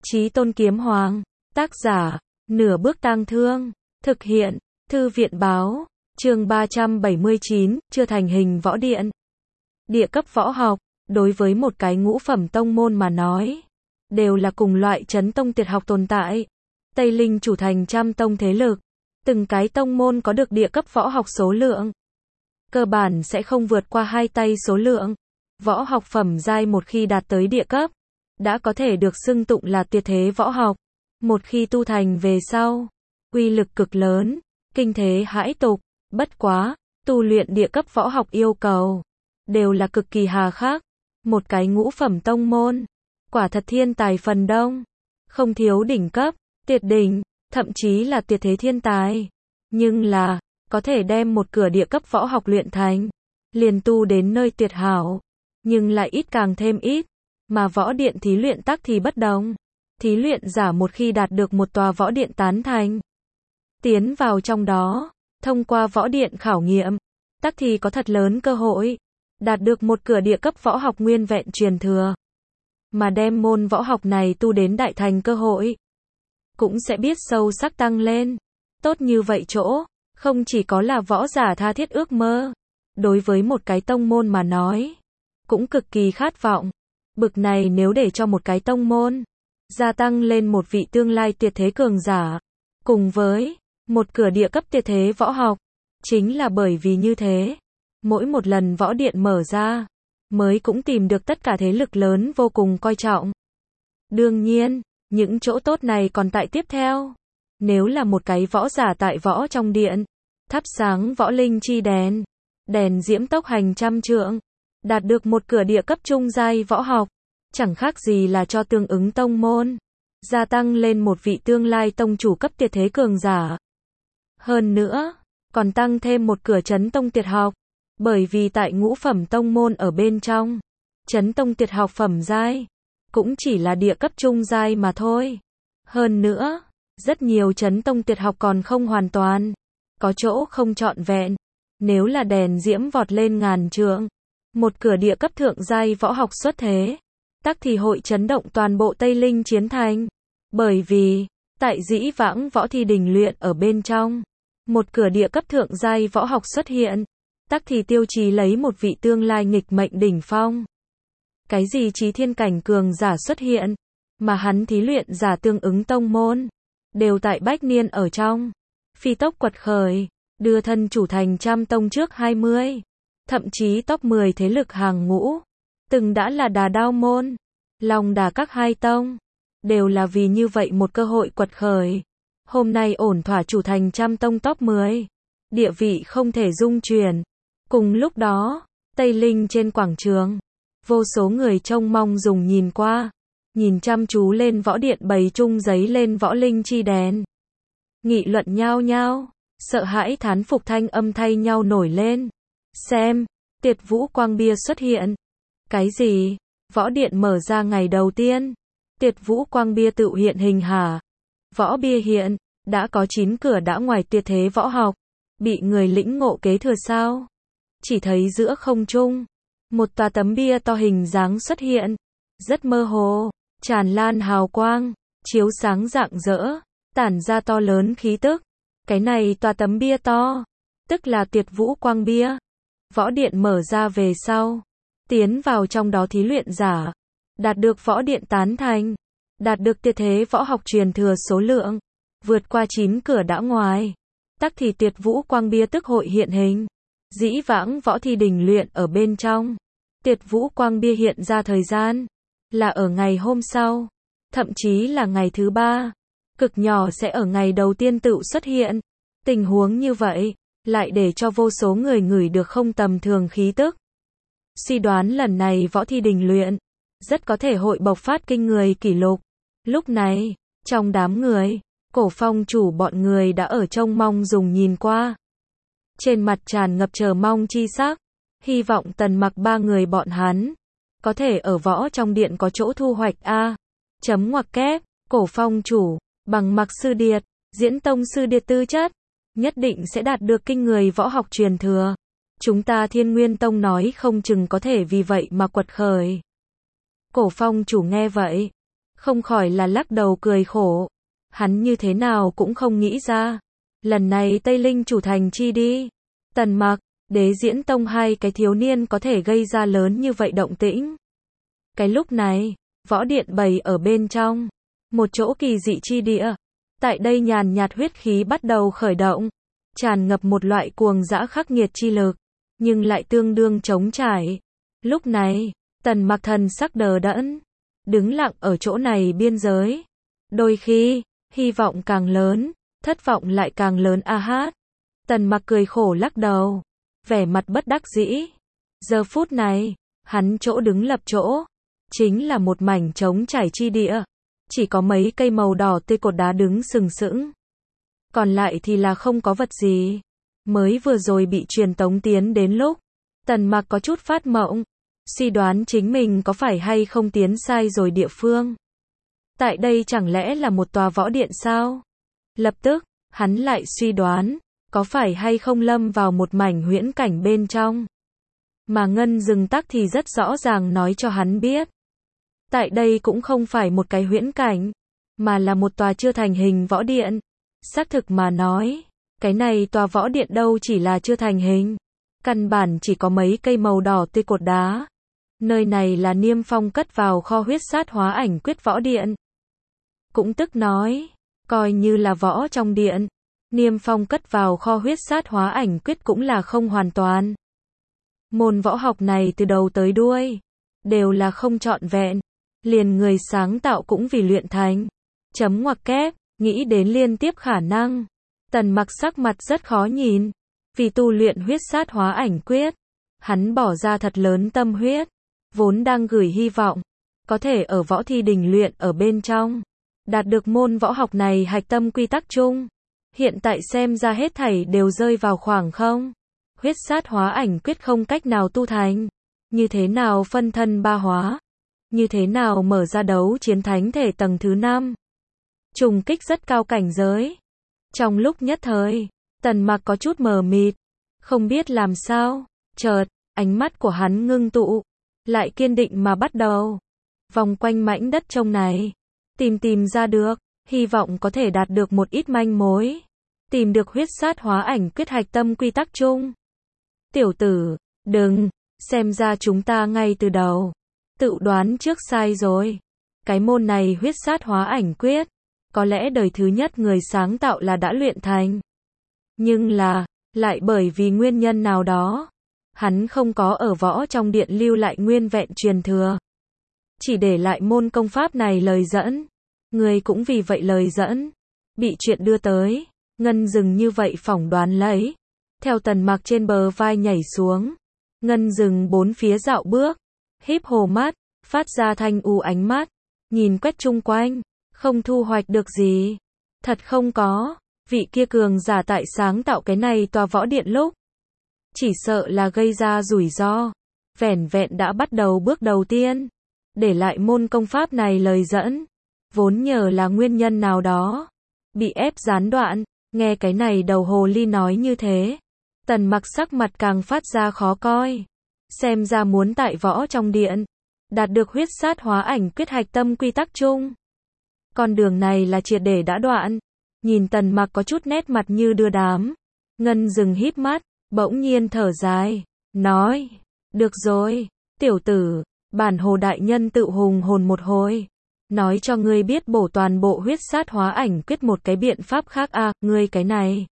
Chí Tôn Kiếm Hoàng. Tác giả, Nửa Bước Tang Thương. Thực hiện, Thư viện Báo. Chương 379, chưa thành hình võ điện. Địa cấp võ học, đối với một cái ngũ phẩm tông môn mà nói, đều là cùng loại chấn tông tuyệt học tồn tại. Tây Linh chủ thành trăm tông thế lực, từng cái tông môn có được địa cấp võ học số lượng, cơ bản sẽ không vượt qua 2 tay số lượng. Võ học phẩm giai một khi đạt tới địa cấp, đã có thể được xưng tụng là tuyệt thế võ học. Một khi tu thành về sau, uy lực cực lớn, kinh thế hãi tục. Bất quá, tu luyện địa cấp võ học yêu cầu đều là cực kỳ hà khắc. Một cái ngũ phẩm tông môn, quả thật thiên tài phần đông, không thiếu đỉnh cấp, tuyệt đỉnh, thậm chí là tuyệt thế thiên tài. Nhưng là, có thể đem một cửa địa cấp võ học luyện thành, liền tu đến nơi tuyệt hảo, nhưng lại ít càng thêm ít. Mà võ điện thí luyện tắc thì bất đồng. Thí luyện giả một khi đạt được một tòa võ điện tán thành, tiến vào trong đó, thông qua võ điện khảo nghiệm, tắc thì có thật lớn cơ hội đạt được một cửa địa cấp võ học nguyên vẹn truyền thừa. Mà đem môn võ học này tu đến đại thành cơ hội, cũng sẽ biết sâu sắc tăng lên. Tốt như vậy chỗ, không chỉ có là võ giả tha thiết ước mơ, đối với một cái tông môn mà nói, cũng cực kỳ khát vọng. Bực này nếu để cho một cái tông môn gia tăng lên một vị tương lai tuyệt thế cường giả, cùng với một cửa địa cấp tuyệt thế võ học, chính là bởi vì như thế, mỗi một lần võ điện mở ra, mới cũng tìm được tất cả thế lực lớn vô cùng coi trọng. Đương nhiên, những chỗ tốt này còn tại tiếp theo. Nếu là một cái võ giả tại võ trong điện, thắp sáng võ linh chi đèn, đèn diễm tốc hành trăm trượng, đạt được một cửa địa cấp trung giai võ học, chẳng khác gì là cho tương ứng tông môn gia tăng lên một vị tương lai tông chủ cấp tuyệt thế cường giả. Hơn nữa, còn tăng thêm một cửa chấn tông tuyệt học, bởi vì tại ngũ phẩm tông môn ở bên trong, chấn tông tuyệt học phẩm giai cũng chỉ là địa cấp trung giai mà thôi. Hơn nữa, rất nhiều chấn tông tuyệt học còn không hoàn toàn, có chỗ không trọn vẹn. Nếu là đèn diễm vọt lên ngàn trượng, một cửa địa cấp thượng giai võ học xuất thế, tắc thì hội chấn động toàn bộ Tây Linh chiến thành. Bởi vì, tại dĩ vãng võ thi đình luyện ở bên trong, một cửa địa cấp thượng giai võ học xuất hiện, tắc thì tiêu chí lấy một vị tương lai nghịch mệnh đỉnh phong. Cái gì chí thiên cảnh cường giả xuất hiện, mà hắn thí luyện giả tương ứng tông môn, đều tại bách niên ở trong, phi tốc quật khởi, đưa thân chủ thành trăm tông trước 20, thậm chí top 10 thế lực hàng ngũ. Từng đã là Đà Đao môn, Long Đà các hai tông, đều là vì như vậy một cơ hội quật khởi. Hôm nay ổn thỏa chủ thành trăm tông top 10, địa vị không thể dung chuyển. Cùng lúc đó, Tây Linh trên quảng trường, vô số người trông mong dùng nhìn qua, nhìn chăm chú lên võ điện bày chung giấy lên võ linh chi đèn. Nghị luận nhao nhao, sợ hãi thán phục thanh âm thay nhau nổi lên. Xem, Tiệt Vũ Quang Bia xuất hiện. Cái gì? Võ điện mở ra ngày đầu tiên, Tiệt Vũ Quang Bia tự hiện hình hả? Võ bia hiện, đã có 9 cửa đã ngoài tuyệt thế võ học, bị người lĩnh ngộ kế thừa sao? Chỉ thấy giữa không trung, một tòa tấm bia to hình dáng xuất hiện, rất mơ hồ, tràn lan hào quang, chiếu sáng rạng rỡ, tản ra to lớn khí tức. Cái này tòa tấm bia to, tức là Tiệt Vũ Quang Bia. Võ điện mở ra về sau, tiến vào trong đó thí luyện giả, đạt được võ điện tán thành, đạt được tuyệt thế võ học truyền thừa số lượng, vượt qua 9 cửa đã ngoài, tắc thì Tiệt Vũ Quang Bia tức hội hiện hình. Dĩ vãng võ thi đình luyện ở bên trong, Tiệt Vũ Quang Bia hiện ra thời gian, là ở ngày hôm sau, thậm chí là ngày thứ 3, cực nhỏ sẽ ở ngày đầu tiên tự xuất hiện. Tình huống như vậy, lại để cho vô số người ngửi được không tầm thường khí tức. Suy đoán lần này võ thi đình luyện, rất có thể hội bộc phát kinh người kỷ lục. Lúc này, trong đám người, Cổ Phong chủ bọn người đã ở trông mong dùng nhìn qua. Trên mặt tràn ngập chờ mong chi sắc, hy vọng Tần Mặc ba người bọn hắn, có thể ở võ trong điện có chỗ thu hoạch a. Chấm ngoặc kép, Cổ Phong chủ, bằng Mặc sư điệt, Diễn Tông sư điệt tư chất, nhất định sẽ đạt được kinh người võ học truyền thừa. Chúng ta Thiên Nguyên Tông nói không chừng có thể vì vậy mà quật khởi. Cổ Phong chủ nghe vậy, không khỏi là lắc đầu cười khổ. Hắn như thế nào cũng không nghĩ ra. Lần này Tây Linh chủ thành chi đi. Tần Mặc, Đế Diễn Tông hai cái thiếu niên có thể gây ra lớn như vậy động tĩnh. Cái lúc này, võ điện bày ở bên trong. Một chỗ kỳ dị chi địa. Tại đây nhàn nhạt huyết khí bắt đầu khởi động. Tràn ngập một loại cuồng dã khắc nghiệt chi lực. Nhưng lại tương đương trống trải. Lúc này, Tần Mặc thần sắc đờ đẫn. Đứng lặng ở chỗ này biên giới. Đôi khi, hy vọng càng lớn, thất vọng lại càng lớn a hát. Tần Mặc cười khổ lắc đầu. Vẻ mặt bất đắc dĩ. Giờ phút này, hắn chỗ đứng lập chỗ. Chính là một mảnh trống trải chi địa. Chỉ có mấy cây màu đỏ tươi cột đá đứng sừng sững. Còn lại thì là không có vật gì. Mới vừa rồi bị truyền tống tiến đến lúc. Tần Mặc có chút phát mộng. Suy đoán chính mình có phải hay không tiến sai rồi địa phương. Tại đây chẳng lẽ là một tòa võ điện sao? Lập tức, hắn lại suy đoán. Có phải hay không lâm vào một mảnh huyễn cảnh bên trong. Mà Ngân Dừng Tắc thì rất rõ ràng nói cho hắn biết. Tại đây cũng không phải một cái huyễn cảnh. Mà là một tòa chưa thành hình võ điện. Xác thực mà nói. Cái này tòa võ điện đâu chỉ là chưa thành hình. Căn bản chỉ có mấy cây màu đỏ tươi cột đá. Nơi này là Niêm Phong cất vào kho huyết sát hóa ảnh quyết võ điện. Cũng tức nói. Coi như là võ trong điện. Niêm Phong cất vào kho huyết sát hóa ảnh quyết cũng là không hoàn toàn. Môn võ học này từ đầu tới đuôi. Đều là không trọn vẹn. Liền người sáng tạo cũng vì luyện thành. Chấm ngoặc kép. Nghĩ đến liên tiếp khả năng. Tần Mặc sắc mặt rất khó nhìn. Vì tu luyện huyết sát hóa ảnh quyết. Hắn bỏ ra thật lớn tâm huyết. Vốn đang gửi hy vọng. Có thể ở võ thi đình luyện ở bên trong. Đạt được môn võ học này hạch tâm quy tắc chung. Hiện tại xem ra hết thảy đều rơi vào khoảng không. Huyết sát hóa ảnh quyết không cách nào tu thành. Như thế nào phân thân ba hóa. Như thế nào mở ra đấu chiến thánh thể tầng thứ 5. Trùng kích rất cao cảnh giới. Trong lúc nhất thời, Tần Mặc có chút mờ mịt. Không biết làm sao. Chợt, ánh mắt của hắn ngưng tụ. Lại kiên định mà bắt đầu. Vòng quanh mảnh đất trông này. Tìm ra được. Hy vọng có thể đạt được một ít manh mối. Tìm được huyết sát hóa ảnh quyết hạch tâm quy tắc chung. Tiểu tử, đừng. Xem ra chúng ta ngay từ đầu. Tự đoán trước sai rồi. Cái môn này huyết sát hóa ảnh quyết. Có lẽ đời thứ nhất người sáng tạo là đã luyện thành. Nhưng là, lại bởi vì nguyên nhân nào đó. Hắn không có ở võ trong điện lưu lại nguyên vẹn truyền thừa. Chỉ để lại môn công pháp này lời dẫn. Người cũng vì vậy lời dẫn. Bị chuyện đưa tới. Ngân Dừng như vậy phỏng đoán lấy. Theo Tần Mặc trên bờ vai nhảy xuống. Ngân Dừng bốn phía dạo bước. Híp hồ mắt. Phát ra thanh u ánh mắt. Nhìn quét chung quanh. Không thu hoạch được gì. Thật không có. Vị kia cường giả tại sáng tạo cái này tòa võ điện lúc. Chỉ sợ là gây ra rủi ro. Vẻn vẹn đã bắt đầu bước đầu tiên. Để lại môn công pháp này lời dẫn. Vốn nhờ là nguyên nhân nào đó. Bị ép gián đoạn. Nghe cái này đầu hồ ly nói như thế. Tần Mặc sắc mặt càng phát ra khó coi. Xem ra muốn tại võ trong điện. Đạt được huyết sát hóa ảnh quyết hạch tâm quy tắc chung. Con đường này là triệt để đã đoạn. Nhìn Tần Mặc có chút nét mặt như đưa đám. Ngân Dừng híp mắt. Bỗng nhiên thở dài. Nói. Được rồi. Tiểu tử. Bản hồ đại nhân tự hùng hồn một hồi. Nói cho ngươi biết bổ toàn bộ huyết sát hóa ảnh quyết một cái biện pháp khác à, ngươi cái này.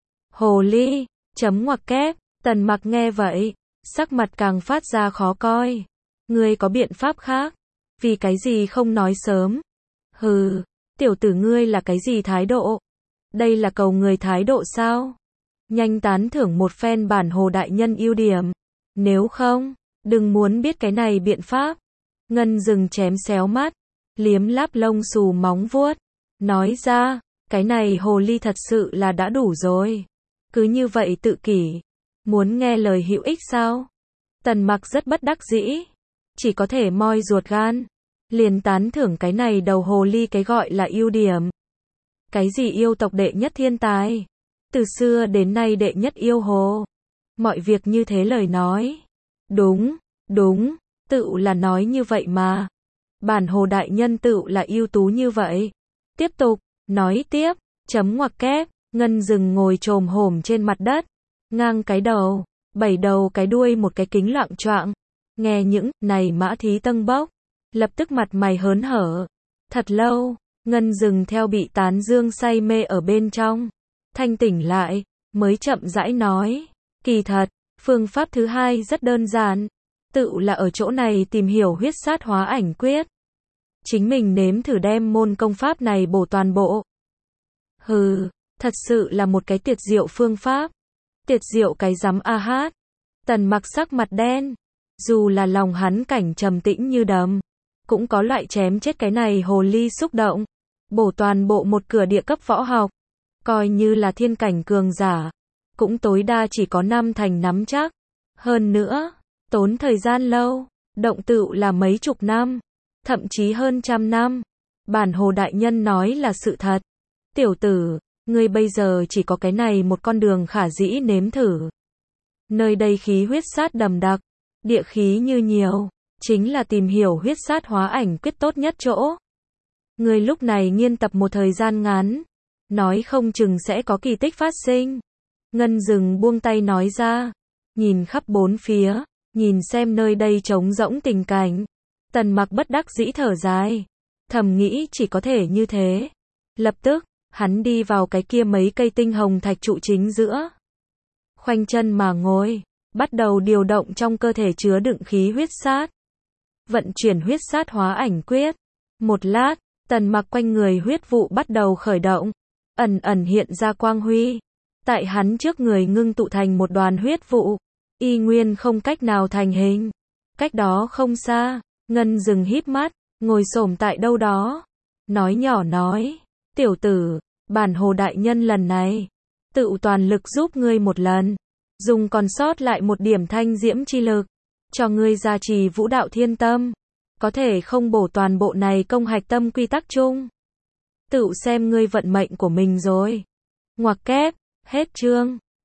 Hồ ly. Chấm ngoặc kép. Tần Mặc nghe vậy. Sắc mặt càng phát ra khó coi. Ngươi có biện pháp khác. Vì cái gì không nói sớm. Hừ. Tiểu tử ngươi là cái gì thái độ. Đây là cầu người thái độ sao. Nhanh tán thưởng một phen bản hồ đại nhân ưu điểm. Nếu không, đừng muốn biết cái này biện pháp. Ngân Dừng chém xéo mắt. Liếm láp lông xù móng vuốt. Nói ra, cái này hồ ly thật sự là đã đủ rồi. Cứ như vậy tự kỷ. Muốn nghe lời hữu ích sao? Tần Mặc rất bất đắc dĩ. Chỉ có thể moi ruột gan. Liền tán thưởng cái này đầu hồ ly cái gọi là ưu điểm. Cái gì yêu tộc đệ nhất thiên tài. Từ xưa đến nay đệ nhất yêu hồ. Mọi việc như thế lời nói. Đúng, tự là nói như vậy mà. Bản Hồ đại nhân tựu là ưu tú như vậy. Tiếp tục, nói tiếp, chấm ngoặc kép, Ngân Dừng ngồi chồm hổm trên mặt đất, ngang cái đầu, 7 đầu cái đuôi một cái kính loạng choạng. Nghe những này mã thí tâng bốc, lập tức mặt mày hớn hở. Thật lâu, Ngân Dừng theo bị tán dương say mê ở bên trong, thanh tỉnh lại, mới chậm rãi nói, kỳ thật, phương pháp thứ hai rất đơn giản, tựu là ở chỗ này tìm hiểu huyết sát hóa ảnh quyết. Chính mình nếm thử đem môn công pháp này bổ toàn bộ. Hừ, thật sự là một cái tuyệt diệu phương pháp. Tuyệt diệu cái rắm a hát. Tần Mặc sắc mặt đen, dù là lòng hắn cảnh trầm tĩnh như đầm, cũng có loại chém chết cái này hồ ly xúc động. Bổ toàn bộ một cửa địa cấp võ học, coi như là thiên cảnh cường giả, cũng tối đa chỉ có 5 thành nắm chắc. Hơn nữa, tốn thời gian lâu, động tựu là mấy chục năm, thậm chí hơn trăm năm. Bản Hồ đại nhân nói là sự thật. Tiểu tử, ngươi bây giờ chỉ có cái này một con đường khả dĩ nếm thử. Nơi đây khí huyết sát đầm đặc, địa khí như nhiều, chính là tìm hiểu huyết sát hóa ảnh quyết tốt nhất chỗ. Ngươi lúc này nghiên tập một thời gian ngắn, nói không chừng sẽ có kỳ tích phát sinh. Ngân Dừng buông tay nói ra, nhìn khắp bốn phía, nhìn xem nơi đây trống rỗng tình cảnh. Tần Mặc bất đắc dĩ thở dài, thầm nghĩ chỉ có thể như thế. Lập tức, hắn đi vào cái kia mấy cây tinh hồng thạch trụ chính giữa, khoanh chân mà ngồi, bắt đầu điều động trong cơ thể chứa đựng khí huyết sát, vận chuyển huyết sát hóa ảnh quyết. Một lát, Tần Mặc quanh người huyết vụ bắt đầu khởi động, ẩn ẩn hiện ra quang huy, tại hắn trước người ngưng tụ thành một đoàn huyết vụ, y nguyên không cách nào thành hình. Cách đó không xa, Ngân Dừng híp mắt, ngồi xổm tại đâu đó, nói nhỏ nói, tiểu tử, bản Hồ đại nhân lần này, tự toàn lực giúp ngươi một lần, dùng còn sót lại một điểm thanh diễm chi lực, cho ngươi gia trì vũ đạo thiên tâm, có thể không bổ toàn bộ này công hạch tâm quy tắc chung. Tự xem ngươi vận mệnh của mình rồi. Ngoặc kép, hết chương.